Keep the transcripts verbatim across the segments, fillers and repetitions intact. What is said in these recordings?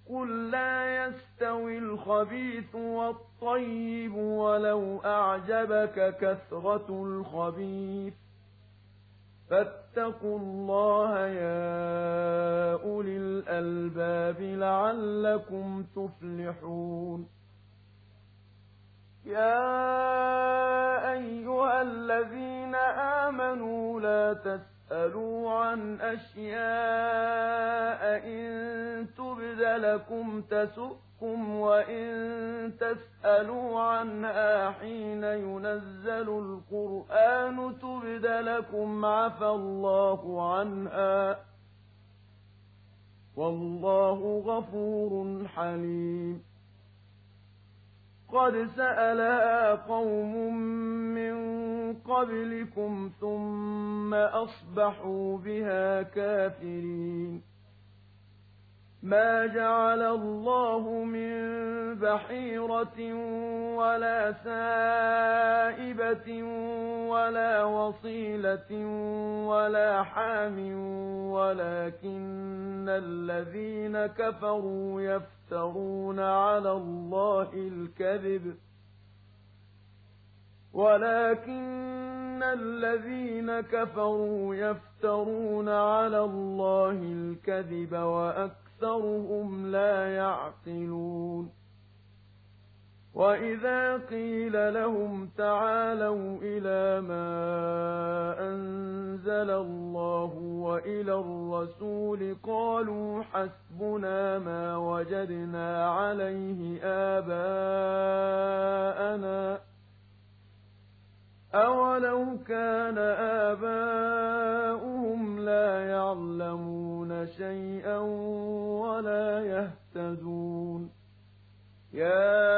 قُل لَّا يَسْتَوِي الْخَبِيثُ وَالطَّيِّبُ وَلَوْ أَعْجَبَكَ كَثْرَةُ الْخَبِيثِ ۚ فَاتَّقُوا اللَّهَ يَا أُولِي الْأَلْبَابِ لَعَلَّكُمْ تُفْلِحُونَ يَا أَيُّهَا الَّذِينَ آمَنُوا لَا تَسْأَلُوا عَنْ أَشْيَاءَ إِن تُبْدَ لَكُمْ تَسُؤْكُمْ وَإِن تَسْأَلُوا عَنْهَا حِينَ يُنَزَّلُ الْقُرْآنُ تُبْدَ لَكُمْ عَفَا اللَّهُ عَنْهَا ۗ وَاللَّهُ غَفُورٌ حَلِيمٌ قَدْ سَأَلَهَا قَوْمٌ مِّن قَبْلِكُمْ ثُمَّ أَصْبَحُوا بِهَا كَافِرِينَ مَا جَعَلَ اللَّهُ مِن بَحِيرَةٍ وَلَا سَائِبَةٍ وَلَا وَصِيلَةٍ وَلَا حَامٍ وَلَٰكِنَّ الَّذِينَ كَفَرُوا يَفْتَرُونَ عَلَى اللَّهِ الْكَذِبَ ولكن الذين كفروا يفترون على الله الكذب وأكثرهم لا يعقلون وإذا قيل لهم تعالوا إلى ما أنزل الله وإلى الرسول قالوا حسبنا ما وجدنا عليه آباءنا أولو كان آباؤهم لا يعلمون شيئا ولا يهتدون يا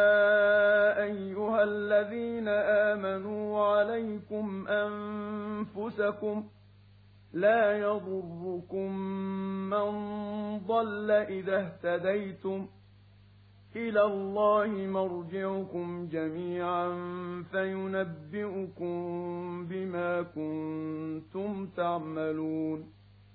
أيها الذين آمنوا عليكم أنفسكم لا يضركم من ضل إذا اهتديتم إلى الله مرجعكم جميعا فينبئكم بما كنتم تعملون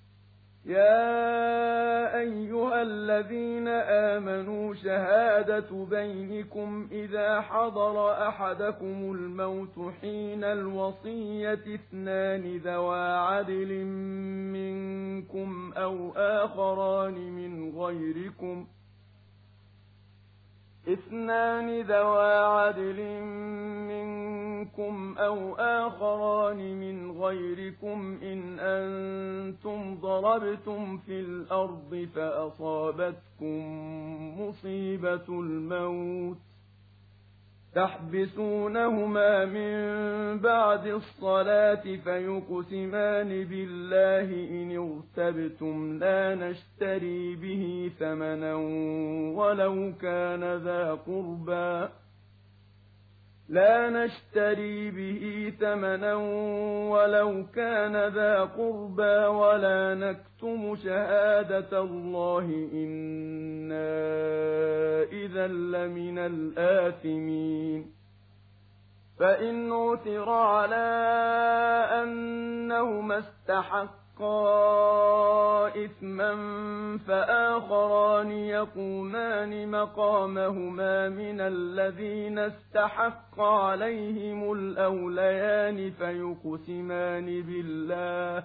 يا أيها الذين آمنوا شهادة بينكم إذا حضر أحدكم الموت حين الوصية اثنان ذوى عدل منكم أو آخران من غيركم اثنان ذوى عدل منكم أو آخران من غيركم إن أنتم ضربتم في الأرض فأصابتكم مصيبة الموت تحبسونهما من بعد الصلاة فيقسمان بالله إن ارتبتم لا نشتري به ثمنا ولو كان ذا قربى لا نشتري به ثمنا ولو كان ذا قربى ولا نكتم شهادة الله إنا إذا لمن الآثمين فإن عثر على أنهما استحقا إثما فآخران يقومان مقامهما من الذين استحق عليهم الأوليان فيقسمان بالله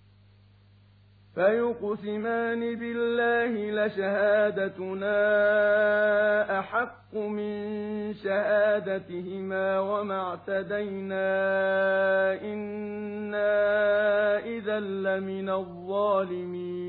فيقسمان بالله لشهادتنا أحق من شهادتهما وما اعتدينا إنا إذا لمن الظالمين